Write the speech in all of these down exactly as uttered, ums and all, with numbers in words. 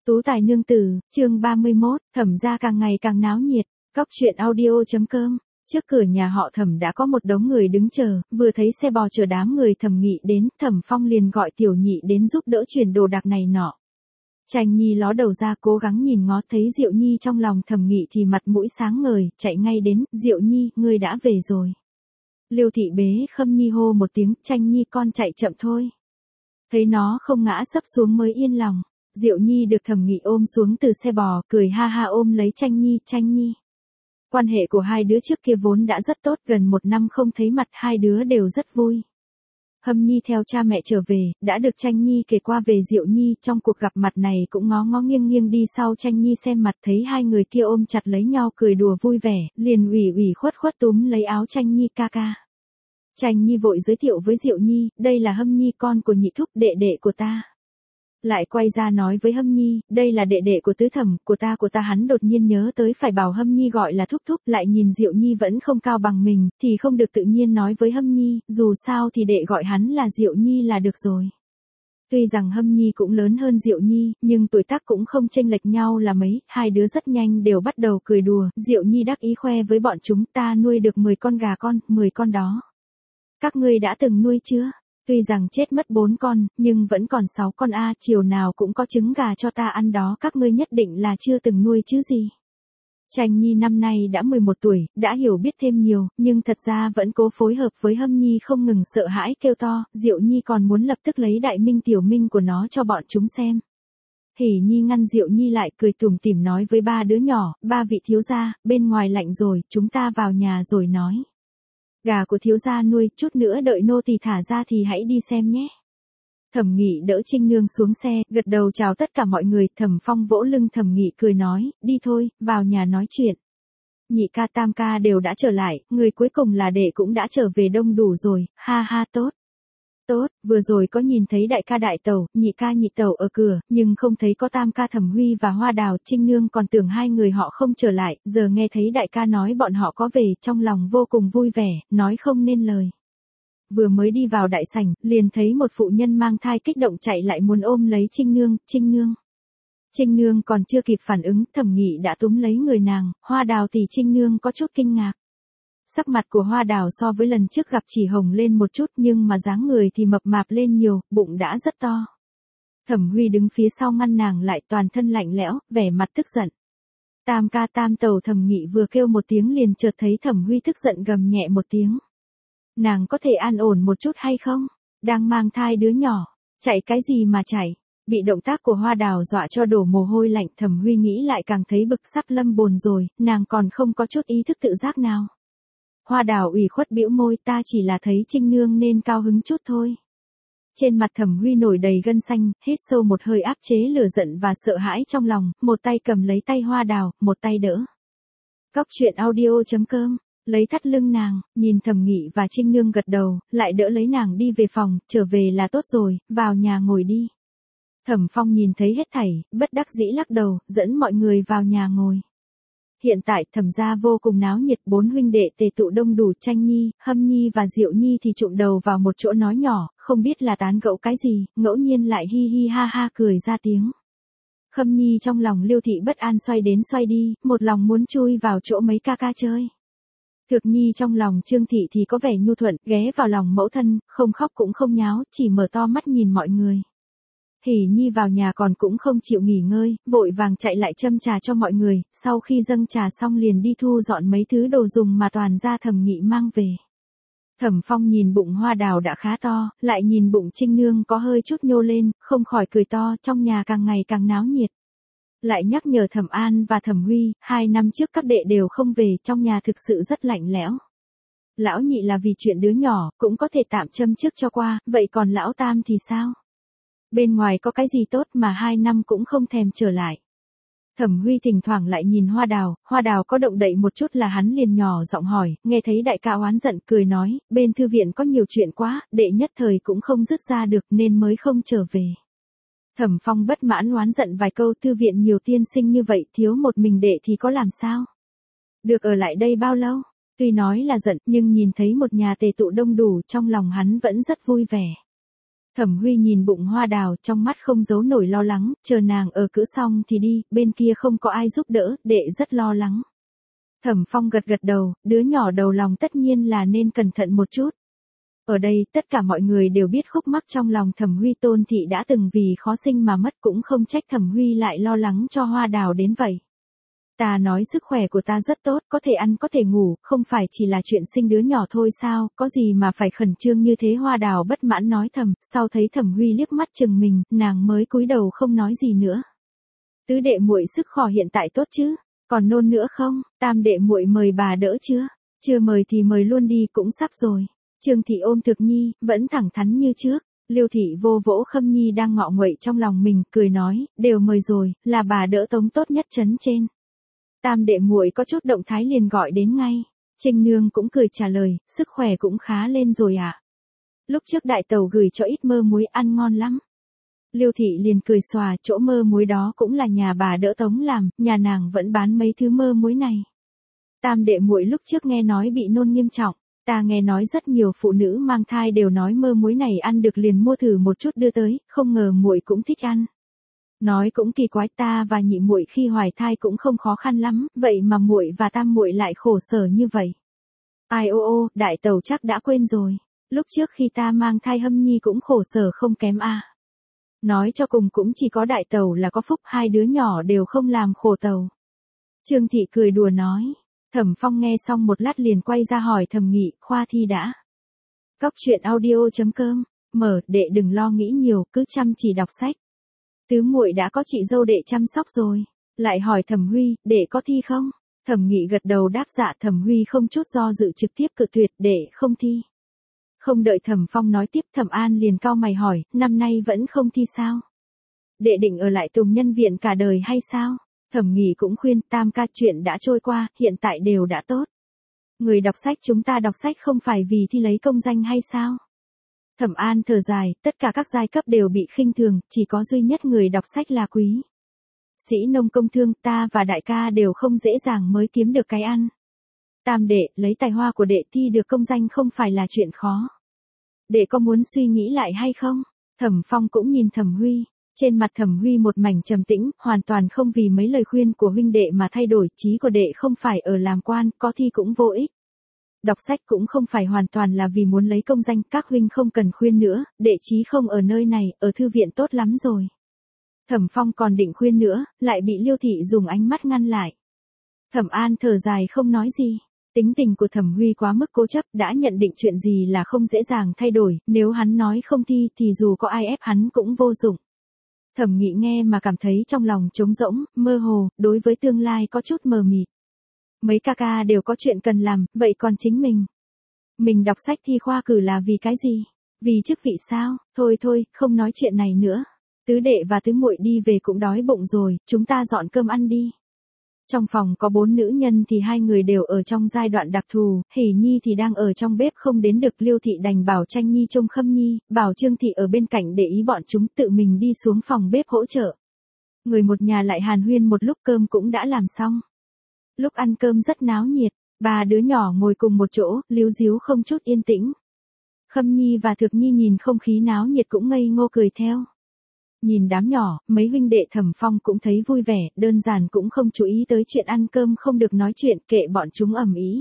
Tú tài nương tử, chương ba mươi mốt, Thẩm gia càng ngày càng náo nhiệt, cóc truyện audio.com. Trước cửa nhà họ Thẩm đã có một đống người đứng chờ, vừa thấy xe bò chở đám người Thẩm Nghị đến, Thẩm Phong liền gọi Tiểu Nhị đến giúp đỡ chuyển đồ đạc này nọ. Tranh Nhi ló đầu ra cố gắng nhìn ngó, thấy Diệu Nhi trong lòng Thẩm Nghị thì mặt mũi sáng ngời, chạy ngay đến, Diệu Nhi, ngươi đã về rồi. Liêu thị bế Khâm Nhi hô một tiếng, Tranh Nhi con chạy chậm thôi. Thấy nó không ngã sấp xuống mới yên lòng. Diệu Nhi được Thẩm Nghị ôm xuống từ xe bò, cười ha ha ôm lấy Tranh Nhi, Tranh Nhi. Quan hệ của hai đứa trước kia vốn đã rất tốt, gần một năm không thấy mặt hai đứa đều rất vui. Hâm Nhi theo cha mẹ trở về, đã được Tranh Nhi kể qua về Diệu Nhi, trong cuộc gặp mặt này cũng ngó ngó nghiêng nghiêng đi sau Tranh Nhi xem mặt, thấy hai người kia ôm chặt lấy nhau cười đùa vui vẻ, liền ủy ủy khuất khuất túm lấy áo Tranh Nhi ca ca. Tranh Nhi vội giới thiệu với Diệu Nhi, đây là Hâm Nhi con của nhị thúc, đệ đệ của ta. Lại quay ra nói với Hâm Nhi, đây là đệ đệ của tứ thẩm, của ta của ta hắn đột nhiên nhớ tới phải bảo Hâm Nhi gọi là thúc thúc, lại nhìn Diệu Nhi vẫn không cao bằng mình, thì không được tự nhiên nói với Hâm Nhi, dù sao thì đệ gọi hắn là Diệu Nhi là được rồi. Tuy rằng Hâm Nhi cũng lớn hơn Diệu Nhi, nhưng tuổi tác cũng không chênh lệch nhau là mấy, hai đứa rất nhanh đều bắt đầu cười đùa, Diệu Nhi đắc ý khoe với bọn chúng, ta nuôi được mười con gà con, mười con đó. Các ngươi đã từng nuôi chưa? Tuy rằng chết mất bốn con, nhưng vẫn còn sáu con a, chiều nào cũng có trứng gà cho ta ăn đó, các ngươi nhất định là chưa từng nuôi chứ gì. Tranh Nhi năm nay đã mười một tuổi, đã hiểu biết thêm nhiều, nhưng thật ra vẫn cố phối hợp với Hâm Nhi không ngừng sợ hãi kêu to, Diệu Nhi còn muốn lập tức lấy đại minh tiểu minh của nó cho bọn chúng xem. Hỉ Nhi ngăn Diệu Nhi lại, cười tủm tỉm nói với ba đứa nhỏ, ba vị thiếu gia, bên ngoài lạnh rồi, chúng ta vào nhà rồi nói. Gà của thiếu gia nuôi, chút nữa đợi nô tỳ thả ra thì hãy đi xem nhé. Thẩm Nghị đỡ Trinh Nương xuống xe, gật đầu chào tất cả mọi người, Thẩm Phong vỗ lưng Thẩm Nghị cười nói, đi thôi, vào nhà nói chuyện. Nhị ca tam ca đều đã trở lại, người cuối cùng là đệ cũng đã trở về đông đủ rồi, ha ha tốt. Tốt, vừa rồi có nhìn thấy đại ca đại tẩu, nhị ca nhị tẩu ở cửa, nhưng không thấy có tam ca Thẩm Huy và Hoa Đào, Trinh Nương còn tưởng hai người họ không trở lại, giờ nghe thấy đại ca nói bọn họ có về, trong lòng vô cùng vui vẻ, nói không nên lời. Vừa mới đi vào đại sảnh, liền thấy một phụ nhân mang thai kích động chạy lại muốn ôm lấy Trinh Nương, Trinh Nương. Trinh Nương còn chưa kịp phản ứng, Thẩm Nghị đã túm lấy người nàng, Hoa Đào thì Trinh Nương có chút kinh ngạc. Sắc mặt của Hoa Đào so với lần trước gặp chỉ hồng lên một chút nhưng mà dáng người thì mập mạp lên nhiều, bụng đã rất to. Thẩm Huy đứng phía sau ngăn nàng lại, toàn thân lạnh lẽo, vẻ mặt tức giận. Tam ca tam tẩu Thẩm Nghị vừa kêu một tiếng liền chợt thấy Thẩm Huy tức giận gầm nhẹ một tiếng. Nàng có thể an ổn một chút hay không? Đang mang thai đứa nhỏ, chạy cái gì mà chạy? Bị động tác của Hoa Đào dọa cho đổ mồ hôi lạnh, Thẩm Huy nghĩ lại càng thấy bực sắc lâm bồn rồi, nàng còn không có chút ý thức tự giác nào. Hoa Đào ủy khuất bĩu môi, ta chỉ là thấy Trinh Nương nên cao hứng chút thôi. Trên mặt Thẩm Huy nổi đầy gân xanh, hít sâu một hơi áp chế lửa giận và sợ hãi trong lòng, một tay cầm lấy tay Hoa Đào, một tay đỡ. Cóc truyện audio.com, lấy thắt lưng nàng, nhìn Thẩm Nghị và Trinh Nương gật đầu, lại đỡ lấy nàng đi về phòng, trở về là tốt rồi, vào nhà ngồi đi. Thẩm Phong nhìn thấy hết thảy, bất đắc dĩ lắc đầu, dẫn mọi người vào nhà ngồi. Hiện tại Thẩm gia vô cùng náo nhiệt, bốn huynh đệ tề tụ đông đủ, Tranh Nhi, Hâm Nhi và Diệu Nhi thì trụm đầu vào một chỗ nói nhỏ, không biết là tán gẫu cái gì, ngẫu nhiên lại hi hi ha ha cười ra tiếng. Hâm Nhi trong lòng Liêu thị bất an xoay đến xoay đi, một lòng muốn chui vào chỗ mấy ca ca chơi. Thược Nhi trong lòng Trương thị thì có vẻ nhu thuận, ghé vào lòng mẫu thân, không khóc cũng không nháo, chỉ mở to mắt nhìn mọi người. Hỉ Nhi vào nhà còn cũng không chịu nghỉ ngơi, vội vàng chạy lại châm trà cho mọi người, sau khi dâng trà xong liền đi thu dọn mấy thứ đồ dùng mà toàn gia Thẩm Nghị mang về. Thẩm Phong nhìn bụng Hoa Đào đã khá to, lại nhìn bụng Trinh Nương có hơi chút nhô lên, không khỏi cười to, trong nhà càng ngày càng náo nhiệt. Lại nhắc nhở Thẩm An và Thẩm Huy, hai năm trước các đệ đều không về, trong nhà thực sự rất lạnh lẽo. Lão nhị là vì chuyện đứa nhỏ, cũng có thể tạm châm trước cho qua, vậy còn lão tam thì sao? Bên ngoài có cái gì tốt mà hai năm cũng không thèm trở lại. Thẩm Huy thỉnh thoảng lại nhìn Hoa Đào, Hoa Đào có động đậy một chút là hắn liền nhỏ giọng hỏi, nghe thấy đại ca oán giận cười nói, bên thư viện có nhiều chuyện quá, đệ nhất thời cũng không dứt ra được nên mới không trở về. Thẩm Phong bất mãn oán giận vài câu, thư viện nhiều tiên sinh như vậy, thiếu một mình đệ thì có làm sao? Được ở lại đây bao lâu? Tuy nói là giận nhưng nhìn thấy một nhà tề tụ đông đủ, trong lòng hắn vẫn rất vui vẻ. Thẩm Huy nhìn bụng hoa đào, trong mắt không giấu nổi lo lắng, chờ nàng ở cữ xong thì đi, bên kia không có ai giúp đỡ, đệ rất lo lắng. Thẩm Phong gật gật đầu, đứa nhỏ đầu lòng tất nhiên là nên cẩn thận một chút. Ở đây, tất cả mọi người đều biết khúc mắc trong lòng Thẩm Huy. Tôn thị đã từng vì khó sinh mà mất, cũng không trách Thẩm Huy lại lo lắng cho hoa đào đến vậy. Ta nói sức khỏe của ta rất tốt, có thể ăn có thể ngủ, không phải chỉ là chuyện sinh đứa nhỏ thôi sao, có gì mà phải khẩn trương như thế. Hoa đào bất mãn nói thầm, sau thấy Thẩm Huy liếc mắt chừng mình, nàng mới cúi đầu không nói gì nữa. Tứ đệ muội sức khỏe hiện tại tốt chứ, còn nôn nữa không? Tam đệ muội mời bà đỡ chưa? Chưa mời thì mời luôn đi, cũng sắp rồi. Trương thị ôm Thực Nhi, vẫn thẳng thắn như trước. Liêu thị vô vỗ Khâm Nhi đang ngọ nguậy trong lòng mình, cười nói, đều mời rồi, là bà đỡ tống tốt nhất trấn trên. Tam đệ muội có chút động thái liền gọi đến ngay. Trinh Nương cũng cười trả lời, sức khỏe cũng khá lên rồi ạ. À? Lúc trước đại tẩu gửi cho ít mơ muối ăn ngon lắm. Liêu thị liền cười xòa, chỗ mơ muối đó cũng là nhà bà đỡ tống làm, nhà nàng vẫn bán mấy thứ mơ muối này. Tam đệ muội lúc trước nghe nói bị nôn nghiêm trọng, ta nghe nói rất nhiều phụ nữ mang thai đều nói mơ muối này ăn được liền mua thử một chút đưa tới, không ngờ muội cũng thích ăn. Nói cũng kỳ quái, ta và nhị muội khi hoài thai cũng không khó khăn lắm, vậy mà muội và tam muội lại khổ sở như vậy. Ai ô ô, đại tẩu chắc đã quên rồi. Lúc trước khi ta mang thai Hâm Nhi cũng khổ sở không kém a. À. Nói cho cùng cũng chỉ có đại tẩu là có phúc, hai đứa nhỏ đều không làm khổ tẩu. Trương thị cười đùa nói. Thẩm Phong nghe xong một lát liền quay ra hỏi Thẩm Nghị, khoa thi đã. Cóc truyện audio chấm com, mở, đệ đừng lo nghĩ nhiều, cứ chăm chỉ đọc sách. Tứ muội đã có chị dâu đệ chăm sóc rồi. Lại hỏi Thẩm Huy, đệ có thi không? Thẩm Nghị gật đầu đáp dạ. Thẩm Huy không chút do dự trực tiếp cự tuyệt, đệ không thi. Không đợi Thẩm Phong nói tiếp, Thẩm An liền cau mày hỏi, năm nay vẫn không thi sao? Đệ định ở lại Tùng Nhân Viện cả đời hay sao? Thẩm Nghị cũng khuyên, tam ca chuyện đã trôi qua, hiện tại đều đã tốt. Người đọc sách chúng ta đọc sách không phải vì thi lấy công danh hay sao? Thẩm An thở dài, tất cả các giai cấp đều bị khinh thường, chỉ có duy nhất người đọc sách là quý. Sĩ nông công thương, ta và đại ca đều không dễ dàng mới kiếm được cái ăn. Tam đệ, lấy tài hoa của đệ thi được công danh không phải là chuyện khó. Đệ có muốn suy nghĩ lại hay không? Thẩm Phong cũng nhìn Thẩm Huy. Trên mặt Thẩm Huy một mảnh trầm tĩnh, hoàn toàn không vì mấy lời khuyên của huynh đệ mà thay đổi, chí của đệ không phải ở làm quan, có thi cũng vô ích. Đọc sách cũng không phải hoàn toàn là vì muốn lấy công danh, các huynh không cần khuyên nữa, đệ chí không ở nơi này, ở thư viện tốt lắm rồi. Thẩm Phong còn định khuyên nữa, lại bị Liêu thị dùng ánh mắt ngăn lại. Thẩm An thở dài không nói gì. Tính tình của Thẩm Huy quá mức cố chấp, đã nhận định chuyện gì là không dễ dàng thay đổi, nếu hắn nói không thi thì dù có ai ép hắn cũng vô dụng. Thẩm Nghị nghe mà cảm thấy trong lòng trống rỗng, mơ hồ, đối với tương lai có chút mờ mịt. Mấy ca ca đều có chuyện cần làm, vậy còn chính mình? Mình đọc sách thi khoa cử là vì cái gì? Vì chức vị sao? Thôi thôi, không nói chuyện này nữa. Tứ đệ và tứ muội đi về cũng đói bụng rồi, chúng ta dọn cơm ăn đi. Trong phòng có bốn nữ nhân thì hai người đều ở trong giai đoạn đặc thù, Hỷ Nhi thì đang ở trong bếp không đến được. Liêu thị đành bảo Tranh Nhi trông Khâm Nhi, bảo Trương thị ở bên cạnh để ý bọn chúng, tự mình đi xuống phòng bếp hỗ trợ. Người một nhà lại hàn huyên một lúc, cơm cũng đã làm xong. Lúc ăn cơm rất náo nhiệt, ba đứa nhỏ ngồi cùng một chỗ, líu díu không chút yên tĩnh. Khâm Nhi và Thực Nhi nhìn không khí náo nhiệt cũng ngây ngô cười theo. Nhìn đám nhỏ, mấy huynh đệ Thẩm Phong cũng thấy vui vẻ, đơn giản cũng không chú ý tới chuyện ăn cơm không được nói chuyện, kệ bọn chúng ầm ĩ.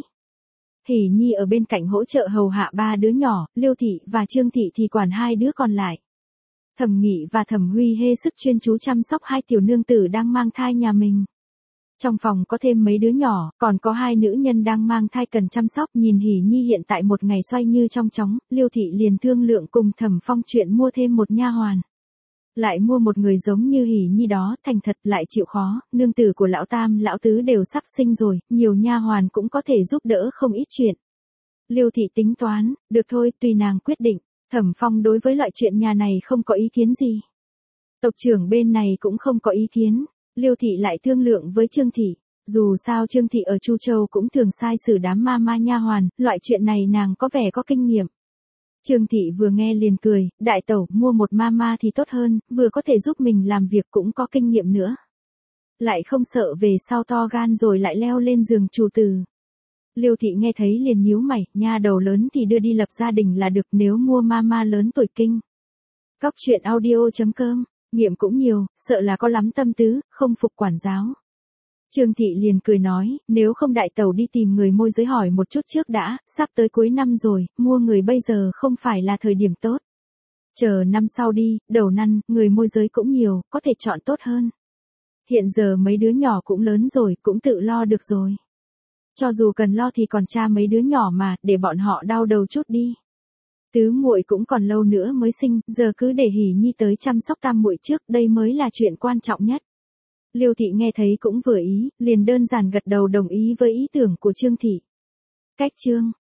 Hỷ Nhi ở bên cạnh hỗ trợ hầu hạ ba đứa nhỏ, Liêu thị và Trương thị thì quản hai đứa còn lại. Thẩm Nghị và Thẩm Huy hê sức chuyên chú chăm sóc hai tiểu nương tử đang mang thai nhà mình. Trong phòng có thêm mấy đứa nhỏ, còn có hai nữ nhân đang mang thai cần chăm sóc. Nhìn Hỷ Nhi hiện tại một ngày xoay như trong chóng, Liêu thị liền thương lượng cùng Thẩm Phong chuyện mua thêm một nha hoàn. Lại mua một người giống như Hỷ Nhi đó, thành thật lại chịu khó, nương tử của lão tam lão tứ đều sắp sinh rồi, nhiều nha hoàn cũng có thể giúp đỡ không ít chuyện. Liêu thị tính toán, được thôi, tùy nàng quyết định. Thẩm Phong đối với loại chuyện nhà này không có ý kiến gì. Tộc trưởng bên này cũng không có ý kiến. Liêu thị lại thương lượng với Trương thị, dù sao Trương thị ở Chu Châu cũng thường sai xử đám ma ma nha hoàn, loại chuyện này nàng có vẻ có kinh nghiệm. Trương thị vừa nghe liền cười, đại tẩu mua một ma ma thì tốt hơn, vừa có thể giúp mình làm việc cũng có kinh nghiệm nữa. Lại không sợ về sau to gan rồi lại leo lên giường chủ tử. Liêu thị nghe thấy liền nhíu mày, nha đầu lớn thì đưa đi lập gia đình là được, nếu mua ma ma lớn tuổi kinh. Cóc truyện audio chấm com, nghiệm cũng nhiều, sợ là có lắm tâm tứ, không phục quản giáo. Trương Thị liền cười nói, nếu không đại tẩu đi tìm người môi giới hỏi một chút trước đã, sắp tới cuối năm rồi, mua người bây giờ không phải là thời điểm tốt. Chờ năm sau đi, đầu năm, người môi giới cũng nhiều, có thể chọn tốt hơn. Hiện giờ mấy đứa nhỏ cũng lớn rồi, cũng tự lo được rồi. Cho dù cần lo thì còn cha mấy đứa nhỏ mà, để bọn họ đau đầu chút đi. Tứ muội cũng còn lâu nữa mới sinh, giờ cứ để Hỉ Nhi tới chăm sóc tam muội trước, đây mới là chuyện quan trọng nhất. Liêu Thị nghe thấy cũng vừa ý, liền đơn giản gật đầu đồng ý với ý tưởng của Trương Thị. Cách chương